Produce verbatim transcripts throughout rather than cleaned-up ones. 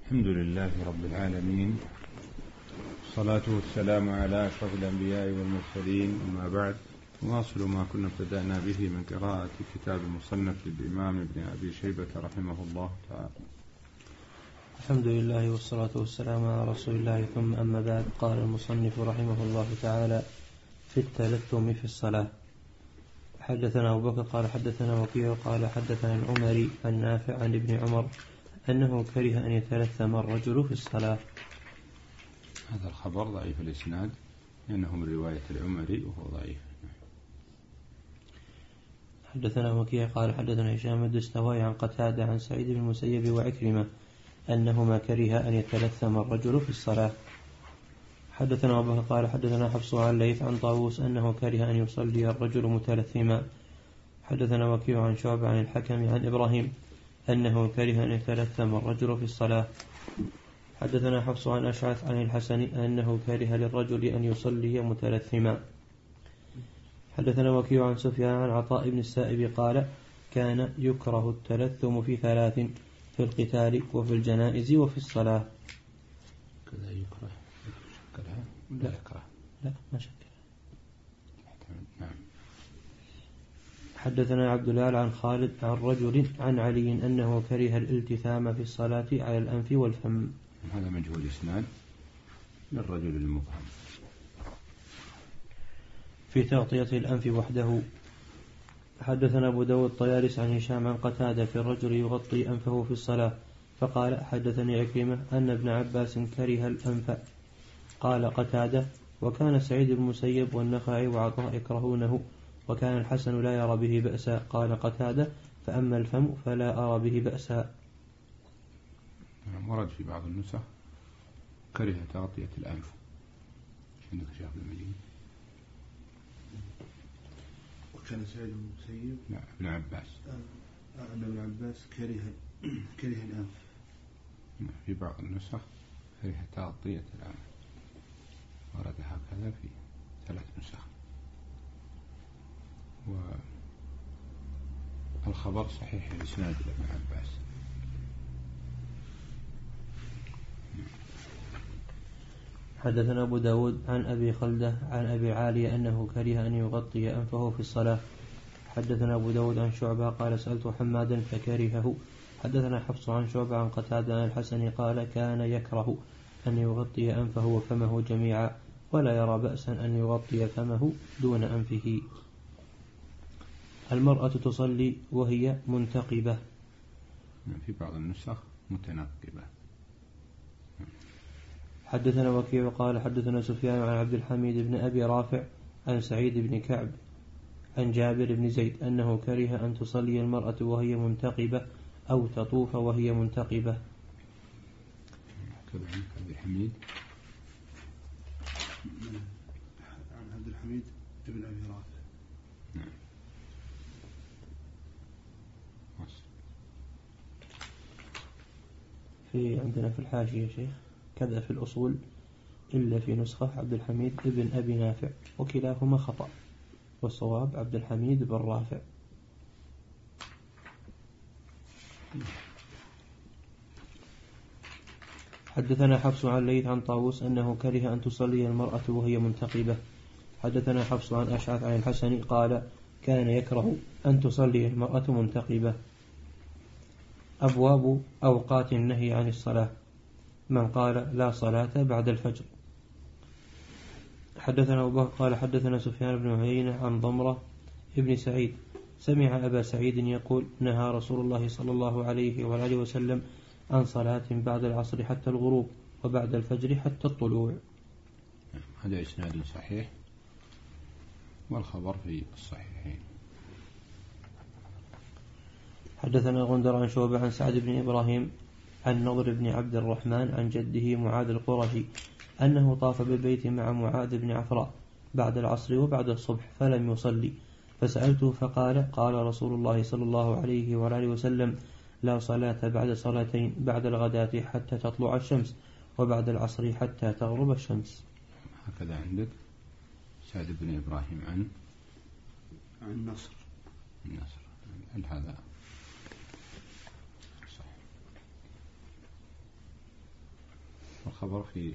الحمد لله رب العالمين، والصلاة والسلام على أشرف الأنبياء والمرسلين، أما بعد. نواصل ما كنا ابتدأنا به من قراءة كتاب المصنف للإمام ابن أبي شيبة رحمه الله تعالى. الحمد لله والصلاة والسلام على رسول الله، ثم أما بعد. قال المصنف رحمه الله تعالى في التلثم في الصلاة. حدثنا أبو بكر قال حدثنا وكيع قال حدثنا العمري النافع عن ابن عمر أنه كره أن يتلثم الرجل في الصلاة. هذا الخبر ضعيف الإسناد لأنه من رواية العمري وهو ضعيف. حدثنا وكيع قال حدثنا هشام الدستوائي عن قتادة عن سعيد بن المسيب وعكرمة أنهما كره أن يتلثم الرجل في الصلاة. حدثنا أبو بكر قال حدثنا حفص عن ليث عن طاووس أنه كره أن يصلي الرجل متلثما. حدثنا وكيع عن شعبة عن الحكم عن إبراهيم أنه كره أن يتلثم الرجل في الصلاة. حدثنا حفص عن أشعث عن الحسن أنه كره للرجل أن يصلي متلثما. حدثنا وكيع عن سفيان عن عطاء بن السائب قال كان يكره التلثم في ثلاث: في القتال وفي الجنائز وفي الصلاة. كذا يكره شكلها لا يكره لا ما شكل. نعم. حدثنا عبد الله عن خالد عن رجل عن علي أنه كره الالتثام في الصلاة على الأنف والفم. هذا مجهول إسناد للرجل المبهم. في تغطية الأنف وحده. حدثنا أبو داود الطيالس عن هشام عن قتادة في الرجل يغطي أنفه في الصلاة فقال حدثني عكرمة أن ابن عباس كره الأنف. قال قتادة وكان سعيد بن المسيب والنخعي وعطاء يكرهونه وكان الحسن لا يرى به بأسا. قال قتادة فأما الفم فلا أرى به بأسا. ورد في بعض النسخ كره تغطية الأنف. عندك شيخ المدينة وكان سعيد بن المسيب لا ابن عباس أن ابن عباس كره كره الأنف. في بعض النسخ كره تغطية الأنف، ورد هكذا في ثلاث نسخ، والخبر صحيح الإسناد لابن عباس. حدثنا أبو داود عن أبي خلدة عن أبي عالية أنه كره أن يغطي أنفه في الصلاة. حدثنا أبو داود عن شعبة قال سألت حمادا فكرهه. حدثنا حفص عن شعبة عن قتادة عن الحسن قال كان يكره أن يغطي أنفه وفمه جميعا ولا يرى بأسا أن يغطي فمه دون أنفه. المرأة تصلي وهي منتقبة. في بعض النسخ متنقبة. حدثنا وكيع قال حدثنا سفيان عن عبد الحميد بن أبي رافع عن سعيد بن كعب عن جابر بن زيد أنه كره أن تصلي المرأة وهي منتقبة أو تطوف وهي منتقبة. كذا عن عبد الحميد عن عبد الحميد بن أبي رافع. نعم. في عندنا في الحاشية شيخ كذا في الأصول إلا في نسخة عبد الحميد بن أبي نافع وكلاهما خطأ، والصواب عبد الحميد بن رافع. حدثنا حفص عن ليث عن طاووس أنه كره أن تصلي المرأة وهي منتقبة. حدثنا حفص عن أشعث عن الحسن قال كان يكره أن تصلي المرأة منتقبة. أبواب أوقات النهي عن الصلاة. من قال لا صلاة بعد الفجر. حدثنا أبو بكر قال حدثنا سفيان بن عيينة عن ضمرة ابن سعيد سمع أبا سعيد يقول نهى رسول الله صلى الله عليه وآله وسلم عن صلاة بعد العصر حتى الغروب وبعد الفجر حتى الطلوع. هذا إسناد صحيح والخبر في الصحيحين. حدثنا غندر عن شعبة عن سعد بن إبراهيم عن نضر بن عبد الرحمن عن جده معاذ القرشي أنه طاف بالبيت مع معاذ بن عفراء بعد العصر وبعد الصبح فلم يصلي، فسألته فقال قال رسول الله صلى الله عليه وآله وسلم لا صلاة بعد صلاتين: بعد الغداة حتى تطلع الشمس وبعد العصر حتى تغرب الشمس. هكذا عندك سعد بن إبراهيم عن عن نصر النصر هل هذا الخبر في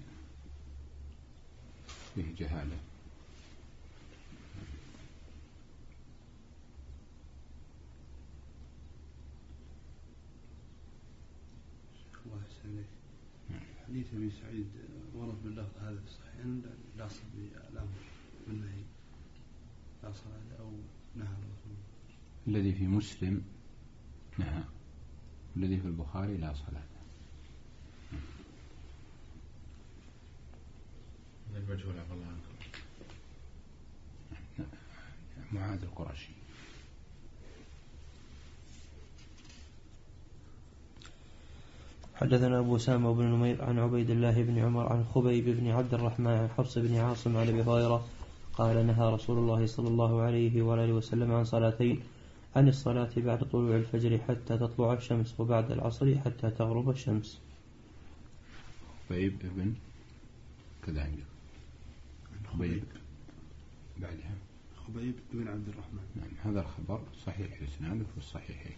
فيه جهالة. الله يسلمك. حديث أبي سعيد ورد باللفظ هذا الصحيح لا أصل بالأمر بالنهي لا صلاة أو نهى الرسول. الذي في مسلم نهى، الذي في البخاري لا صلاة. المجهول عفى الله عنكم. معاذ القرشي. حدثنا أبو أسامة بن نمير عن عبيد الله بن عمر عن خبيب بن عبد الرحمن عن حفص بن عاصم عن أبي هريرة قال نهى رسول الله صلى الله عليه وآله وسلم عن صلاتين: عن الصلاة بعد طلوع الفجر حتى تطلع الشمس، وبعد العصر حتى تغرب الشمس. خبيب بن كذا عندك خبيب بعدها خبيب بن عبد الرحمن. نعم، هذا الخبر صحيح الإسناد في الصحيحين.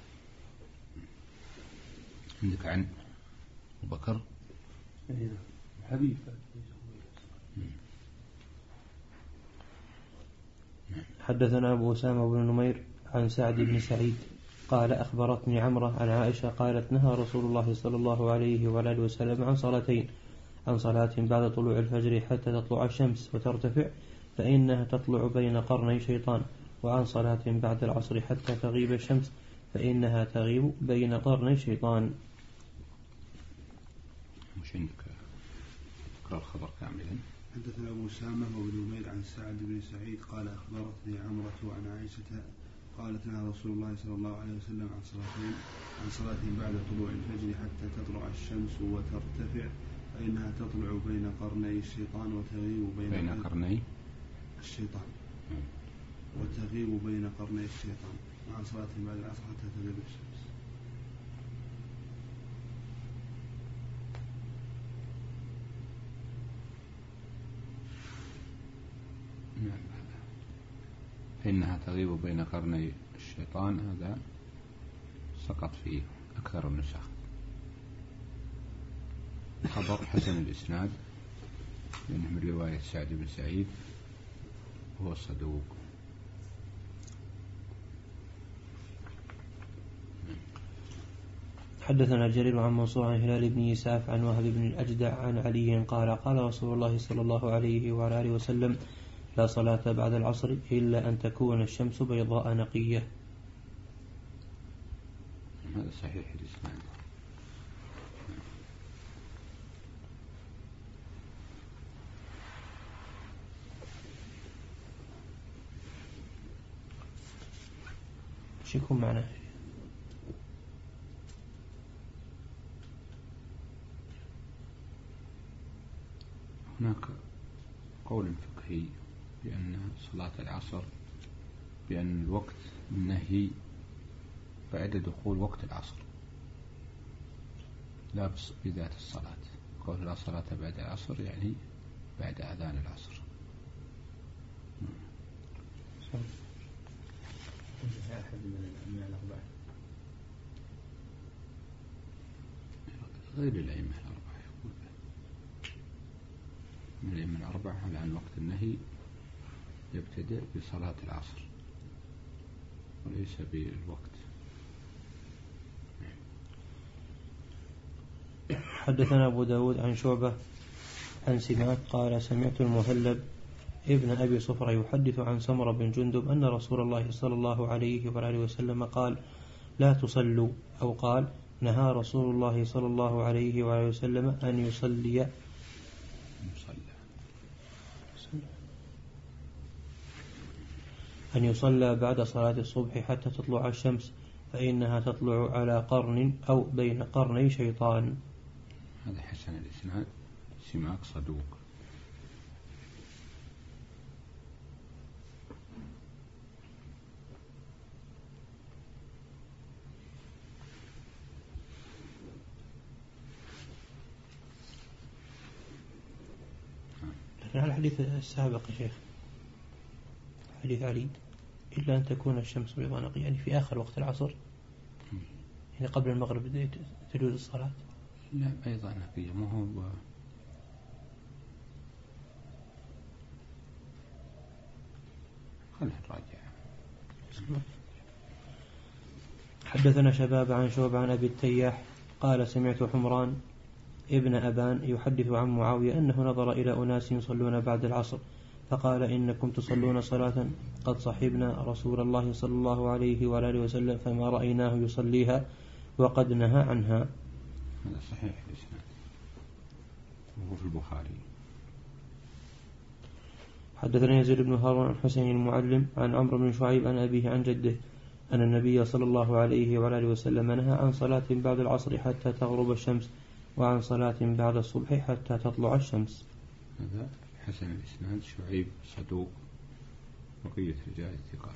عندك عن أبو بكر حبيب. حدثنا أبو أسامة بن نمير عن سعد بن سعيد قال أخبرتني عمرة عن عائشة قالت نهى رسول الله صلى الله عليه وآله وسلم عن صلاتين: عن صلاة بعد طلوع الفجر حتى تطلع الشمس وترتفع فإنها تطلع بين قرني شيطان، وعن صلاة بعد العصر حتى تغيب الشمس فإنها تغيب بين قرني شيطان. مش عندك اقرأ الخبر كاملا. حدثنا أبو أسامة وابن نمير عن سعد بن سعيد قال أخبرتني عمرة عن عائشة قالت نهى رسول الله صلى الله عليه وسلم عن صلاتين: عن صلاة بعد طلوع الفجر حتى تطلع الشمس وترتفع فإنها تطلع بين قرني الشيطان وتغيب بين, بين قرني الشيطان وتغيب بين قرني الشيطان، وعن صلاة بعد العصر حتى تغيب الشمس. فإنها تغيب بين قرني الشيطان، هذا سقط في أكثر النسخ. خبر حسن الإسناد لأنه من رواية سعد بن سعيد وهو الصدوق. حدثنا جرير عن منصور عن هلال بن يساف عن وهب بن الأجدع عن علي قال قال رسول الله صلى الله عليه وعلى آله وسلم: لا صلاة بعد العصر إلا أن تكون الشمس بيضاء نقية. هذا صحيح الإسناد. شو يكون معناه؟ هناك قول فقهي بأن صلاة العصر بأن الوقت النهي بعد دخول وقت العصر لا بذات الصلاة. قول لا صلاة بعد العصر يعني بعد أذان العصر. أحد من الأربعة غير الأئمة الأربعة يقول من الأئمة الأربعة على أن وقت النهي يبتدئ بصلاة العصر وليس بالوقت. حدثنا أبو داود عن شعبة عن سماك قال سمعت المهلب ابن أبي صفرة يحدث عن سمرة بن جندب أن رسول الله صلى الله عليه وآله وسلم قال: لا تصلوا، أو قال: نهى رسول الله صلى الله عليه وآله وسلم أن يصلي أن يصلى بعد صلاة الصبح حتى تطلع الشمس فإنها تطلع على قرن أو بين قرني شيطان. هذا حسن الإسناد. سماك صدوق. لكن على الحديث السابق يا شيخ، حديث علي: إلا أن تكون الشمس بيضاء نقية، يعني في آخر وقت العصر، يعني قبل المغرب تجوز الصلاة. لا بيضاء نقية، ما هو خلها الراجع. حدثنا شباب عن شعبة عن أبي التياح قال سمعت حمران ابن أبان يحدث عن معاوية أنه نظر إلى أناس يصلون بعد العصر فقال إنكم تصلون صلاة قد صحبنا رسول الله صلى الله عليه وآله وسلم فما رأيناه يصليها وقد نهى عنها. هذا صحيح الإسناد وهو في البخاري. حدثنا يزيد بن هارون عن حسين المعلم عن عمرو بن شعيب عن أبيه عن جده أن النبي صلى الله عليه وآله وسلم نهى عن صلاة بعد العصر حتى تغرب الشمس وعن صلاة بعد الصبح حتى تطلع الشمس. هذا حسن الإسناد. شعيب صدوق بقية رجال الثقات.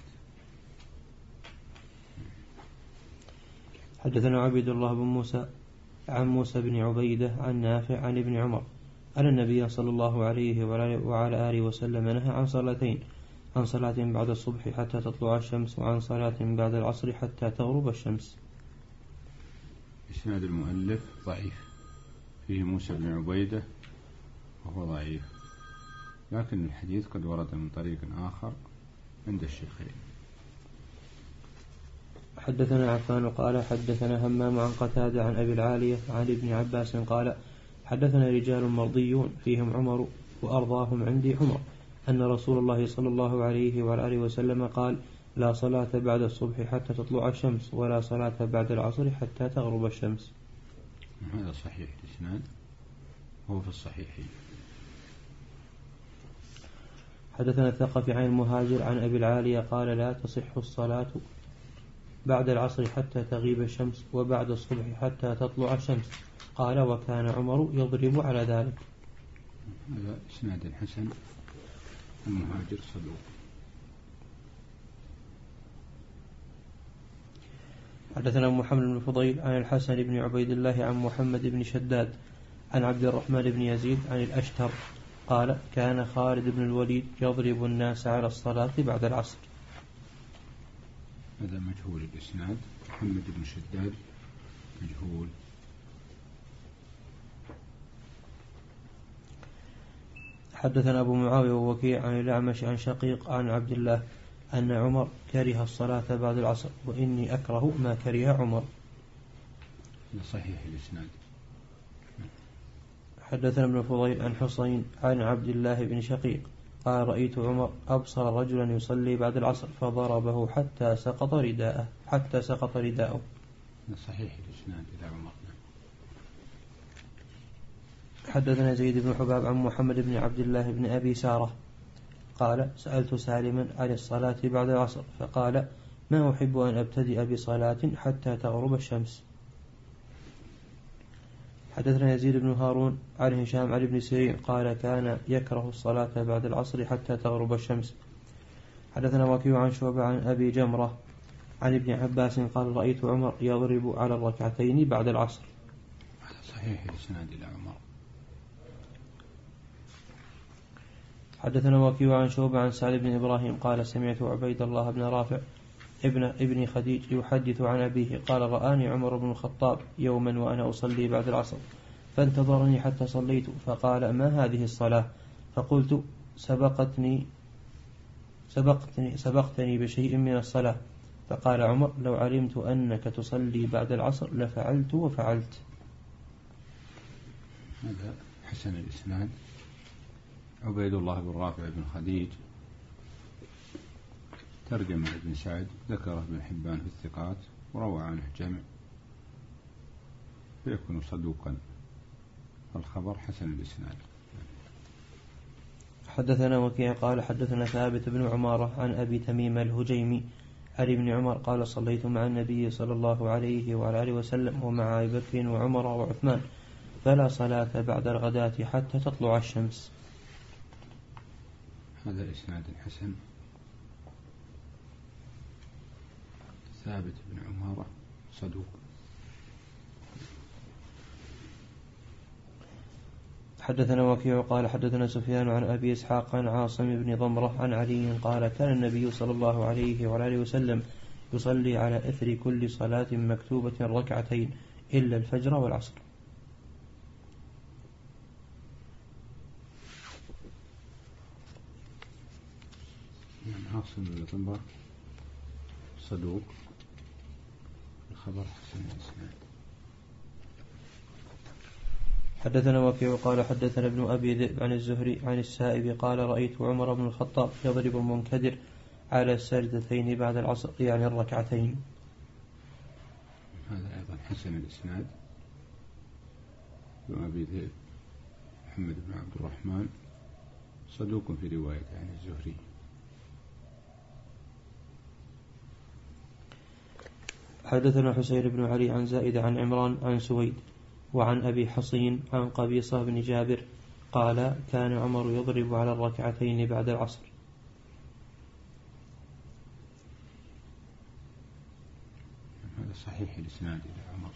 حدثنا عبيد الله بن موسى عن موسى بن عبيدة عن نافع عن ابن عمر أن النبي صلى الله عليه وعلى آله وسلم نهى عن صلاتين عن صلاة بعد الصبح حتى تطلع الشمس وعن صلاة بعد العصر حتى تغرب الشمس. إسناد المؤلف ضعيف فيه موسى بن عبيدة وهو ضعيف لكن الحديث قد ورد من طريق آخر عند الشيخين. حدثنا عفان قال حدثنا همام عن قتادة عن أبي العالية عن ابن عباس قال حدثنا رجال مرضيون فيهم عمر وأرضاهم عندي عمر أن رسول الله صلى الله عليه وآله وسلم قال لا صلاة بعد الصبح حتى تطلع الشمس ولا صلاة بعد العصر حتى تغرب الشمس. هذا صحيح الإسناد هو في الصحيحين. حدثنا الثقفي عن المهاجر عن أبي العالية قال لا تصح الصلاة بعد العصر حتى تغيب الشمس وبعد الصبح حتى تطلع الشمس قال وكان عمر يضرب على ذلك. هذا إسناد حسن. المهاجر صدوق. حدثنا محمد بن فضيل عن الحسن بن عبيد الله عن محمد بن شداد عن عبد الرحمن بن يزيد عن الأشتر قال كان خالد بن الوليد يضرب الناس على الصلاة بعد العصر. هذا مجهول الإسناد. محمد بن شداد مجهول. حدثنا أبو معاوية ووكيع عن الأعمش عن شقيق عن عبد الله أن عمر كره الصلاة بعد العصر وإني أكره ما كره عمر. صحيح الإسناد. حدثنا ابن فضيل عن حسين عن عبد الله بن شقيق قال رأيت عمر أبصر رجلا يصلي بعد العصر فضربه حتى سقط رداءه حتى سقط رداءه. صحيح الإسناد إلى عمر. حدثنا زيد بن حباب عن محمد بن عبد الله بن أبي سارة قال سألت سالما عن الصلاة بعد العصر فقال ما أحب أن أبتدئ بصلاة حتى تغرب الشمس. حدثنا يزيد بن هارون عن هشام عن ابن سيرين قال كان يكره الصلاة بعد العصر حتى تغرب الشمس. حدثنا وكيع عن شعبة عن أبي جمرة عن ابن عباس قال رأيت عمر يضرب على الركعتين بعد العصر. هذا صحيح الإسناد إلى عمر. حدثنا وكيع عن شعبة عن سعد بن إبراهيم قال سمعت عبيد الله بن رافع ابن ابن خديج يحدث عن أبيه قال رآني عمر بن الخطاب يوما وأنا أصلي بعد العصر فانتظرني حتى صليت فقال ما هذه الصلاة فقلت سبقتني سبقتني سبقتني بشيء من الصلاة فقال عمر لو علمت أنك تصلي بعد العصر لفعلت وفعلت. هذا حسن الإسناد. عبيد الله بن رافع بن خديج ترجم ابن سعد ذكره ابن حبان في الثقات وروى عنه جمع فيكون صدوقا. الخبر حسن الإسناد. حدثنا وكيع قال حدثنا ثابت بن عمارة عن أبي تميم الهجيمي عن ابن عمر قال صليت مع النبي صلى الله عليه وعلى آله وسلم ومع أبي بكر وعمر وعثمان فلا صلاة بعد الغداة حتى تطلع الشمس. هذا إسناد حسن. ثابت بن عمارة صدوق. حدثنا وكيع قال حدثنا سفيان عن أبي إسحاق عن عاصم بن ضمرة عن علي قال كان النبي صلى الله عليه وعلى وسلم يصلي على إثر كل صلاة مكتوبة ركعتين إلا الفجر والعصر. عاصم بن ضمرة صدوق، الخبر حسن الإسناد. حدثنا وكيع قال حدثنا ابن أبي ذئب عن الزهري عن السائب قال رأيت عمر بن الخطاب يضرب المنكدر على السجدتين بعد العصر يعني الركعتين. هذا أيضا حسن الإسناد. ابن أبي ذئب محمد بن عبد الرحمن صدوق في رواية عن الزهري. حدثنا حسين بن علي عن زائد عن عمران عن سويد وعن أبي حصين عن قبيصة بن جابر قال كان عمر يضرب على الركعتين بعد العصر. هذا صحيح الإسناد إلى عمر.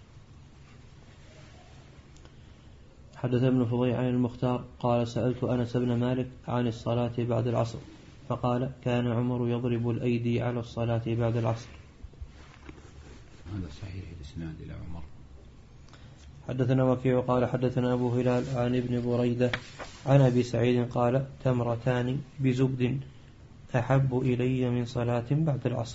حدث ابن فضيل عن المختار قال سألت أنس بن مالك عن الصلاة بعد العصر فقال كان عمر يضرب الأيدي على الصلاة بعد العصر. هذا صحيح الإسناد إلى عمر. حدثنا وكيع قال حدثنا أبو هلال عن ابن بريدة عن أبي سعيد قال تمرتان بزبد أحب إلي من صلاة بعد العصر.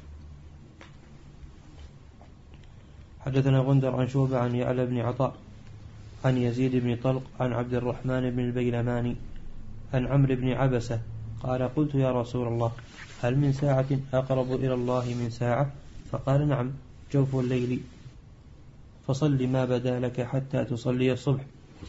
حدثنا غندر عن شعبة عن يعلى بن عطاء عن يزيد بن طلق عن عبد الرحمن بن البيلماني عن عمرو بن عبسة قال قلت يا رسول الله هل من ساعة أقرب إلى الله من ساعة؟ فقال نعم جوف الليل فصل ما بدا لك حتى تصلي الصبح.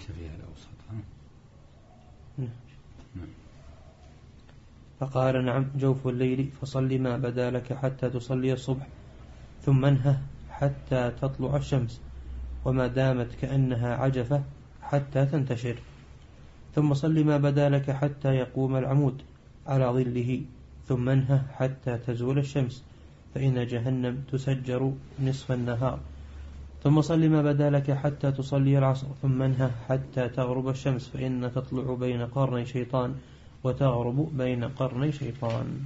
فقال نعم جوف الليل فصل ما بدا لك حتى تصلي الصبح ثم انهه حتى تطلع الشمس وما دامت كأنها عجفة حتى تنتشر ثم صل ما بدا لك حتى يقوم العمود على ظله ثم انهه حتى تزول الشمس فإن جهنم تسجر نصف النهار ثم صل ما بدا لك حتى تصلي العصر ثم انهه حتى تغرب الشمس فإن تطلع بين قرني شيطان وتغرب بين قرني شيطان.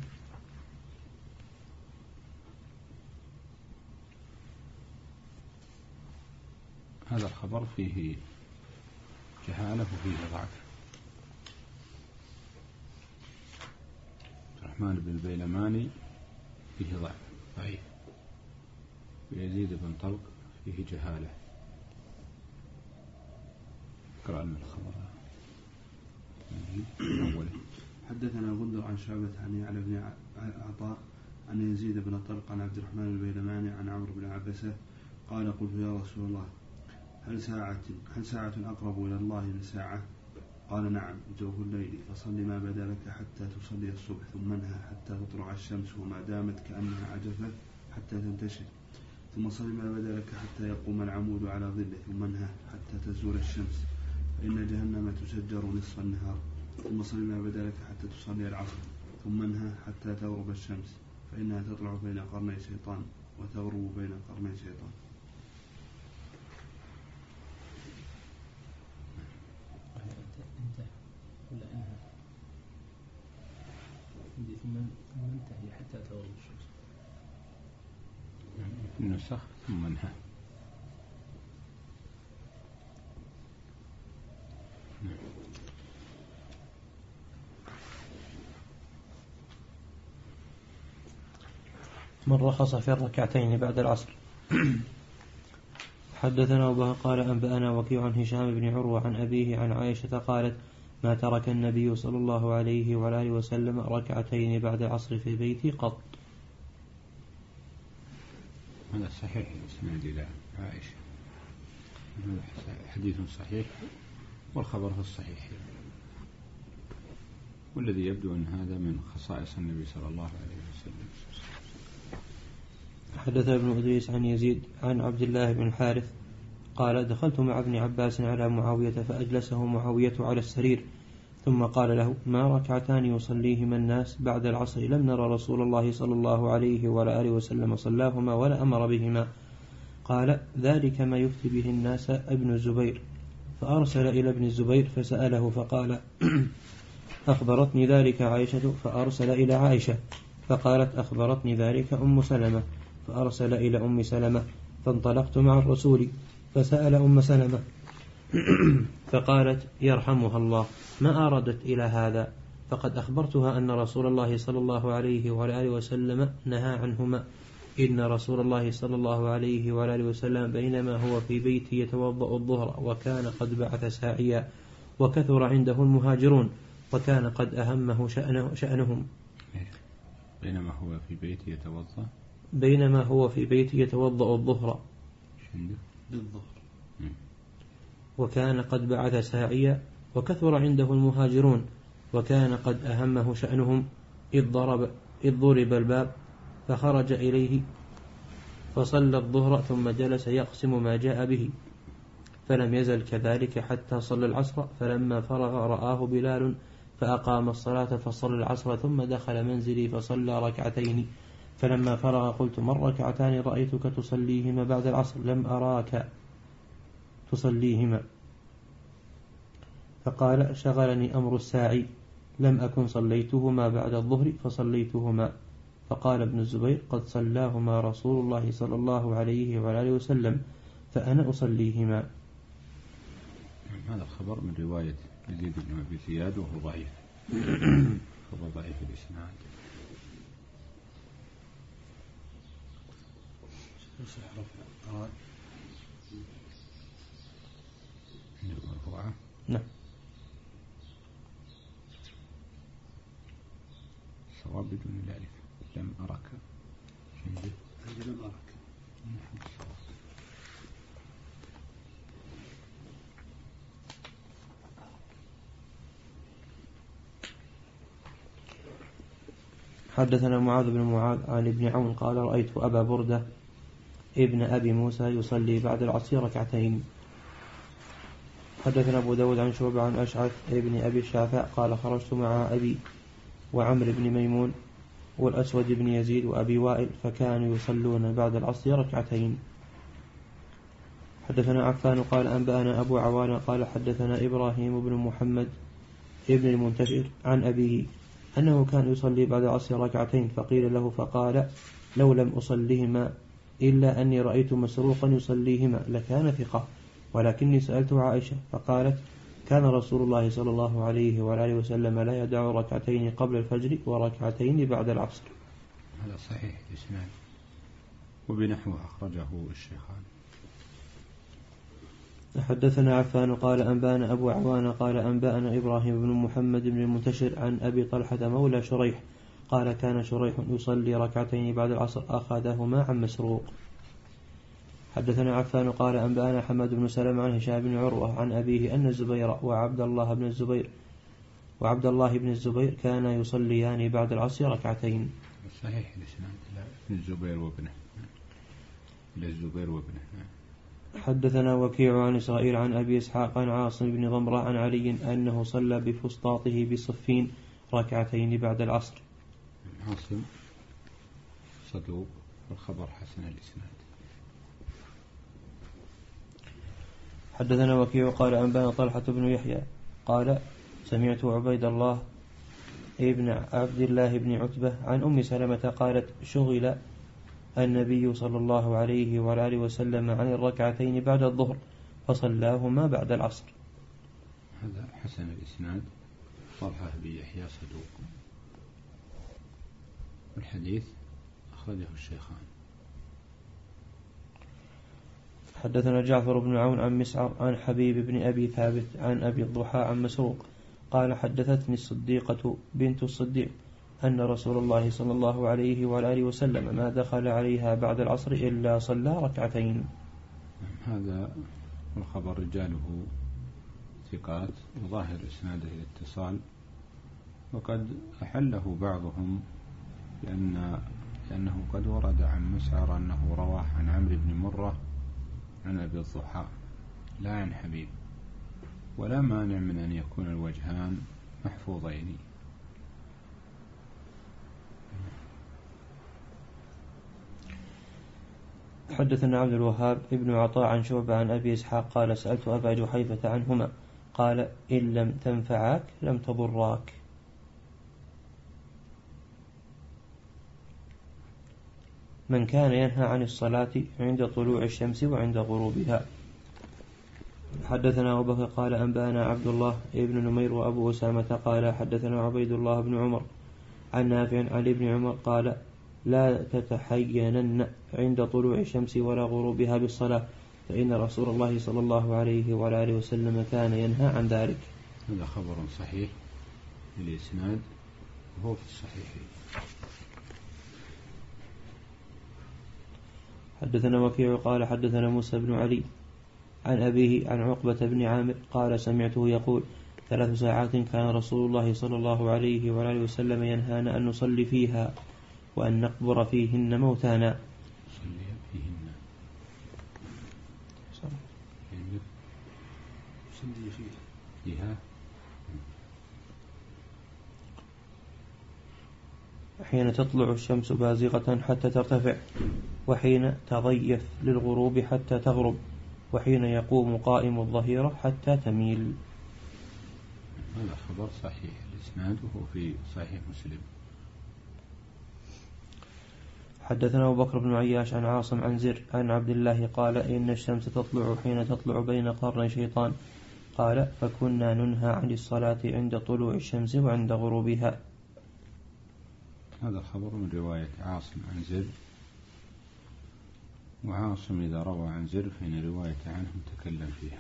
هذا الخبر فيه جهالة وفيه ضعف. الرحمن بن البيلماني فيه ضعف ضعيف، ويزيد بن طلق فيه جهالة. اقرأ لنا الخبر أولا. حدثنا غندر عن شعبة عن يعلى بن عطاء عن يزيد بن طلق عن عبد الرحمن البيلماني عن عمرو بن عبسة قال قلت يا رسول الله هل ساعة هل ساعة أقرب إلى الله من ساعة؟ قال نعم جوف الليل فصل ما بدا لك حتى تصلي الصبح ثم انهى حتى تطلع الشمس وما دامت كأنها عجفة حتى تنتشر ثم صل ما بدا لك حتى يقوم العمود على ظله ثم انهى حتى تزول الشمس فإن جهنم تسجر نصف النهار ثم صل ما بدا لك حتى تصلي العصر ثم انهى حتى تغرب الشمس فإنها تطلع بين قرني شيطان وتغرب بين قرني شيطان. ثم انتهي حتى تغرب الشمس. النسخ ثم انهى. من رخص في الركعتين بعد العصر. حدثنا أبو قال أنبأنا وكيع عن هشام بن عروة عن أبيه عن عائشة قالت ما ترك النبي صلى الله عليه وعلى آله وسلم ركعتين بعد العصر في بيتي قط. هذا صحيح الإسناد إلى عائشة، هذا حديث صحيح والخبر في الصحيح، والذي يبدو أن هذا من خصائص النبي صلى الله عليه وسلم. حدث ابن أدريس عن يزيد عن عبد الله بن الحارث قال دخلت مع ابن عباس على معاوية فأجلسه معاوية على السرير ثم قال له ما ركعتان يصليهما الناس بعد العصر لم نرى رسول الله صلى الله عليه وعلى آله وسلم صلاهما ولا أمر بهما. قال ذلك ما يفتي به الناس ابن الزبير فأرسل إلى ابن الزبير فسأله فقال أخبرتني ذلك عائشة فأرسل إلى عائشة فقالت أخبرتني ذلك أم سلمة فأرسل إلى أم سلمة فانطلقت مع الرسول فسأل أم سلمة فقالت يرحمها الله ما أردت إلى هذا؟ فقد أخبرتها أن رسول الله صلى الله عليه وعلى آله وسلم نهى عنهما. إن رسول الله صلى الله عليه وعلى آله وسلم بينما هو في بيته يتوضأ الظهر وكان قد بعث ساعيا وكثر عنده المهاجرون وكان قد أهمه شأنه شأنهم. بينما هو في بيته يتوضأ بينما هو في بيته يتوضأ الظهر بالظهر وكان قد بعث ساعيا وكثر عنده المهاجرون وكان قد أهمه شأنهم إذ ضرب, إذ ضرب الباب فخرج إليه فصلى الظهر ثم جلس يقسم ما جاء به فلم يزل كذلك حتى صلى العصر فلما فرغ رآه بلال فأقام الصلاة فصلى العصر ثم دخل منزلي فصلى ركعتين فلما فرغ قلت من ركعتان رأيتك تصليهما بعد العصر لم أراك تصليهما فقال شغلني أمر الساعي لم أكن صليتهما بعد الظهر فصليتهما فقال ابن الزبير قد صلاهما رسول الله صلى الله عليه وآله وسلم فأنا أصليهما. هذا الخبر من رواية يزيد بن أبي زياد وهو ضعيف خبر ضعيف الإسناد. نعم صواب بدون الألف لم أرك لم أرك حدثنا معاذ بن معاذ عن ابن عون قال رأيت أبا بردة ابن أبي موسى يصلي بعد العصر ركعتين. حدثنا أبو داود عن شعبة عن أشعث ابن أبي الشعثاء قال خرجت مع أبي وعمر بن ميمون والأسود بن يزيد وأبي وائل فكانوا يصلون بعد العصر ركعتين. حدثنا عفان قال أنبأنا أبو عوانة قال حدثنا إبراهيم بن محمد ابن المنتشر عن أبيه أنه كان يصلي بعد العصر ركعتين فقيل له فقال لو لم أصليهما إلا أني رأيت مسروقا يصليهما لكان ثقة ولكني سألت عائشة فقالت كان رسول الله صلى الله عليه وآله وسلم لا يدع ركعتين قبل الفجر وركعتين بعد العصر. هذا صحيح الإسناد وبنحوه أخرجه الشيخان. حدثنا عفان قال أنبأنا أبو عوانة قال أنبأنا إبراهيم بن محمد بن المنتشر عن أبي طلحة مولى شريح قال كان شريح يصلي ركعتين بعد العصر أخذهما عن مسروق. حدثنا عفان قال أنبأنا حماد بن سلمة عن هشام بن عروة عن أبيه أن الزبير وعبد الله بن الزبير وعبد الله بن الزبير كان يصليان بعد العصر ركعتين. صحيح الإسناد ابن الزبير وابنه للزبير وابنه. حدثنا وكيع عن إسرائيل عن أبي إسحاق عن عاصم بن ضمرة عن علي أنه صلى بفسطاطه بصفين ركعتين بعد العصر. عاصم صدوق والخبر حسن الإسناد. حدثنا وكيع قال أنبأنا طلحة بن يحيى قال سمعت عبيد الله ابن عبد الله بن عتبة عن أم سلمة قالت شغل النبي صلى الله عليه وآله وسلم عن الركعتين بعد الظهر فصلاهما بعد العصر. هذا حسن الإسناد. طلحة بن يحيى صدوق والحديث أخرجه الشيخان. حدثنا جعفر بن عون عن مسعر عن حبيب بن أبي ثابت عن أبي الضحى عن مسروق قال حدثتني الصديقة بنت الصديق أن رسول الله صلى الله عليه وآله وسلم ما دخل عليها بعد العصر إلا صلى ركعتين. هذا الخبر رجاله ثقات وظاهر إسناده الاتصال وقد أحله بعضهم لأن لأنه قد ورد عن مسعر أنه رواه عن عمرو بن مرة عن أبي الضحى لا عن حبيب ولا مانع من أن يكون الوجهان محفوظين. حدثنا عبد الوهاب ابن عطاء عن شعبة عن أبي إسحاق قال سألت أبا جحيفة عنهما قال إن لم تنفعاك لم تضراك. من كان ينهى عن الصلاة عند طلوع الشمس وعند غروبها. حدثنا أبو بكر قال أنبأنا عبد الله ابن نمير وأبو أسامة قال حدثنا عبيد الله بن عمر عن نافع عن ابن عمر قال لا تتحينن عند طلوع الشمس ولا غروبها بالصلاة فإن رسول الله صلى الله عليه وعلى آله وسلم كان ينهى عن ذلك. هذا خبر صحيح بالإسناد وهو في الصحيح. حدثنا وكيع قال حدثنا موسى بن علي عن أبيه عن عقبة بن عامر قال سمعته يقول ثلاث ساعات كان رسول الله صلى الله عليه وعلى آله وسلم ينهانا أن نصلي فيها وأن نقبر فيهن موتانا. نصلي فيهن صلي فيها حين تطلع الشمس بازغة حتى ترتفع وحين تضيف للغروب حتى تغرب وحين يقوم قائم الظهيرة حتى تميل. هذا خبر صحيح الإسناد وهو في صحيح مسلم. حدثنا أبو بكر بن عياش عن عاصم عن زر عن عبد الله قال إن الشمس تطلع حين تطلع بين قرني شيطان قال فكنا ننهى عن الصلاة عند طلوع الشمس وعند غروبها. هذا خبر من رواية عاصم عن زر، وعاصم إذا روى عن زر فإن رواية عنه تكلم فيها.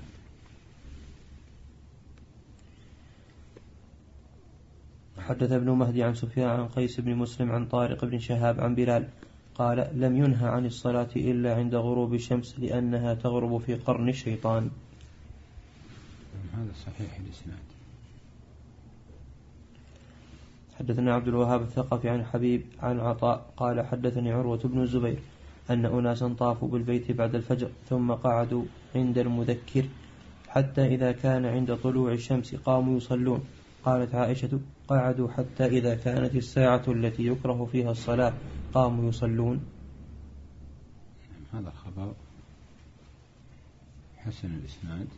حدث ابن مهدي عن سفيان عن قيس بن مسلم عن طارق بن شهاب عن بلال قال لم ينهى عن الصلاة إلا عند غروب الشمس لأنها تغرب في قرن الشيطان. هذا صحيح الإسناد. حدثنا عبد الوهاب الثقفي عن حبيب عن عطاء قال حدثني عروة بن الزبير أن أناسا طافوا بالبيت بعد الفجر ثم قعدوا عند المذكر حتى إذا كان عند طلوع الشمس قاموا يصلون. قالت عائشة قعدوا حتى إذا كانت الساعة التي يكره فيها الصلاة قاموا يصلون. هذا خبر حسن الإسناد.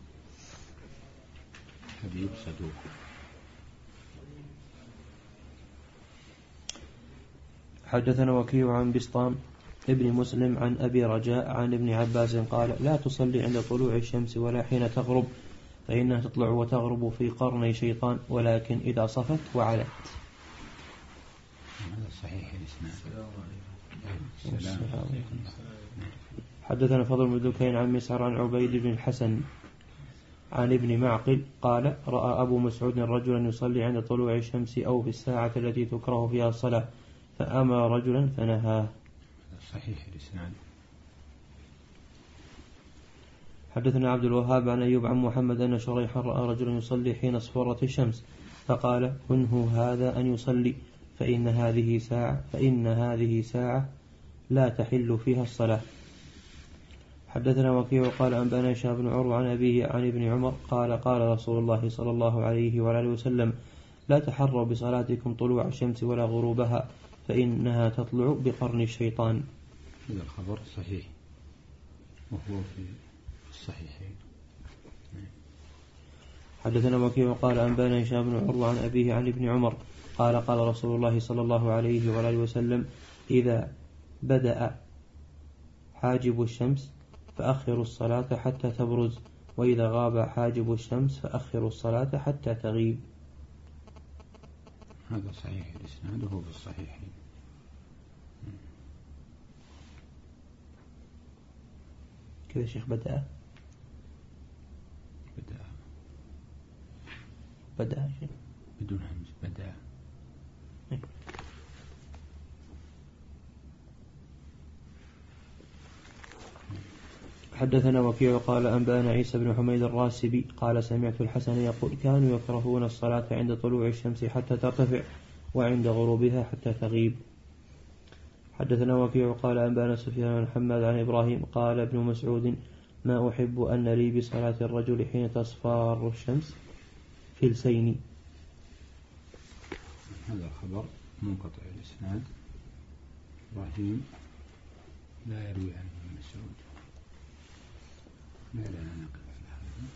حبيب صدوق. حدثنا وكيع عن بسطام ابن مسلم عن أبي رجاء عن ابن عباس قال لا تصلي عند طلوع الشمس ولا حين تغرب فإنها تطلع وتغرب في قرني شيطان ولكن إذا صفت وعلت. هذا صحيح الإسناد. حدثنا فضل بن دكين عن مسعر عن عبيد بن الحسن عن ابن معقل قال رأى أبو مسعود رجلا يصلي عند طلوع الشمس أو في الساعة التي تكره فيها الصلاة فأمر رجلا فنهاه. صحيح الإسناد. حدثنا عبد الوهاب عن أيوب عن محمد أن شريحا رأى رجلا يصلي حين اصفرت الشمس فقال انه هذا أن يصلي فإن هذه ساعة فإن هذه ساعة لا تحل فيها الصلاة. حدثنا وكيع قال أنبأنا هشام بن عروة عن أبيه عن ابن عمر قال قال رسول الله صلى الله عليه وآله وسلم لا تحروا بصلاتكم طلوع الشمس ولا غروبها فإنها تطلع بقرن الشيطان. هذا الخبر صحيح وهو في الصحيحين. حدثنا وكيع قال أنبأنا هشام بن عروة عن أبيه عن ابن عمر قال قال رسول الله صلى الله عليه وآله وسلم إذا بدأ حاجب الشمس فأخروا الصلاة حتى تبرز وإذا غاب حاجب الشمس فأخروا الصلاة حتى تغيب. هذا صحيح الإسناد وهو في الصحيحين. كذا شيخ بدأ بدأ بدأ شيء بدون همز بدأ. حدثنا وكيع قال أنبأنا عيسى بن حميد الراسبي قال سمعت الحسن يقول كانوا يكرهون الصلاة عند طلوع الشمس حتى ترتفع وعند غروبها حتى تغيب. حدثنا وكيع قال أنبأنا سفيان بن حماد عن إبراهيم قال ابن مسعود ما أحب أن لي بصلاة الرجل حين تصفار الشمس فلسين. هذا الخبر منقطع الإسناد. إبراهيم لا يروي عنه ابن مسعود. لا لا نقف على هذا.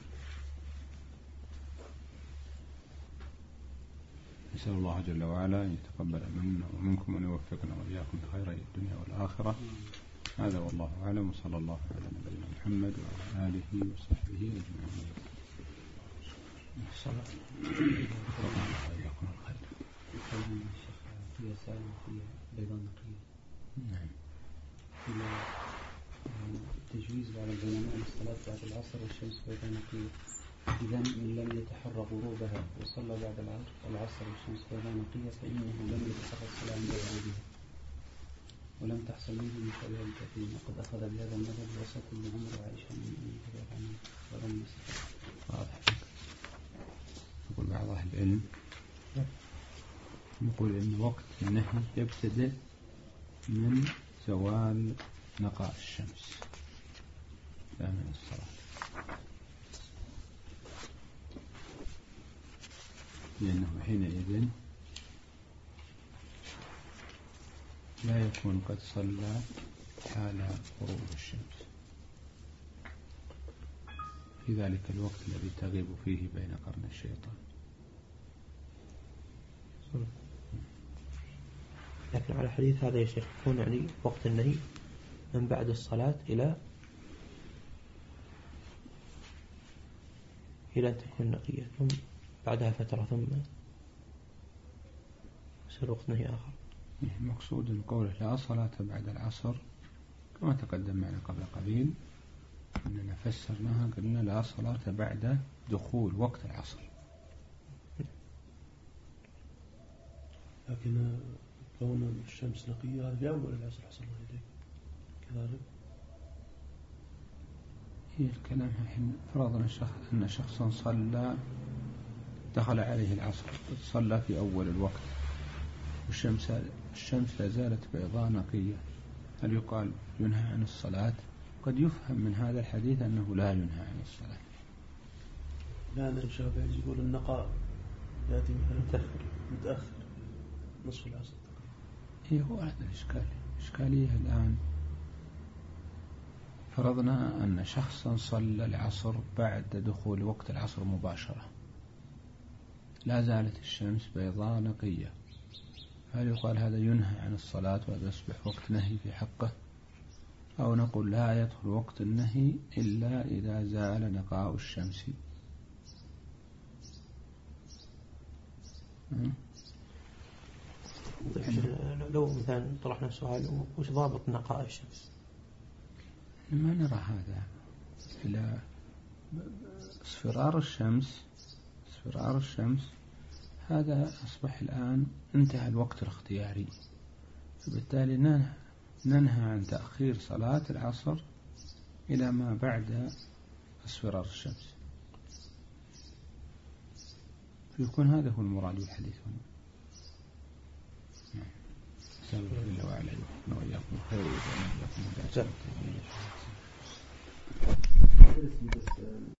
نسأل الله جل وعلا أن يتقبل منا ومنكم وأن يوفقنا وإياكم بخير الدنيا والآخرة. هذا والله أعلم، وصلى الله على نبينا محمد وعلى آله وصحبه أجمعين. الصلاة فيها سائل وفيها بيضاء نقية. نعم. تجويز بعض العلماء للصلاة بعد العصر والشمس بيضاء نقية، إذا من لم يتحرى غروبها وصلى بعد العصر والشمس بيضاء نقية فإنه لم يتحرى الصلاة عند غروبها ولم تحصل منه مشابهة الكثير، وقد أخذ بهذا المذهب وسط بن عمر وعائشة من أمه عنه ولم يستطع. واضح. يقول بعض أهل العلم يقول إن وقت النهي يبتدئ من زوال نقاء الشمس لا من الصلاة، لأنه حينئذ لا يكون قد صلى حال غروب الشمس في ذلك الوقت الذي تغيب فيه بين قرن الشيطان. لكن على حديث هذا يا شيخ يكون يعني وقت النهي من بعد الصلاة إلى إلى أن تكون نقية، ثم بعدها فترة ثم يصير وقت نهي آخر. المقصود أن قوله لا صلاة بعد العصر كما تقدم معنا قبل قليل أننا فسرناها قلنا لا صلاة بعد دخول وقت العصر. لكن كون الشمس نقية هذا في أول العصر حصل الله إليك كذلك. هي الكلام الحين فرضنا أن شخصا صلى دخل عليه العصر صلى في أول الوقت والشمس الشمس لا زالت بيضاء نقية، هل يقال ينهى عن الصلاة؟ قد يفهم من هذا الحديث أنه لا ينهى عن الصلاة، لأن الشافعي يقول النقاء يأتي مثلا متأخر متأخر نصف العصر. إيه هو هذا الإشكال. إشكالية الآن فرضنا أن شخصا صلى العصر بعد دخول وقت العصر مباشرة لا زالت الشمس بيضاء نقية، هل يقال هذا ينهى عن الصلاة وهذا يصبح وقت نهي في حقه، أو نقول لا يدخل وقت النهي إلا إذا زال نقاء الشمس؟ لو مثلا طرحنا سؤال وش ضابط نقاء الشمس؟ ما نرى هذا إلى اصفرار الشمس. اصفرار الشمس هذا أصبح الآن انتهى الوقت الاختياري، فبالتالي ننهى عن تأخير صلاة العصر إلى ما بعد اصفرار الشمس، فيكون هذا هو المراد بالحديث هنا. نسأل الله وعلى يوفقنا وإياكم خير وإياكم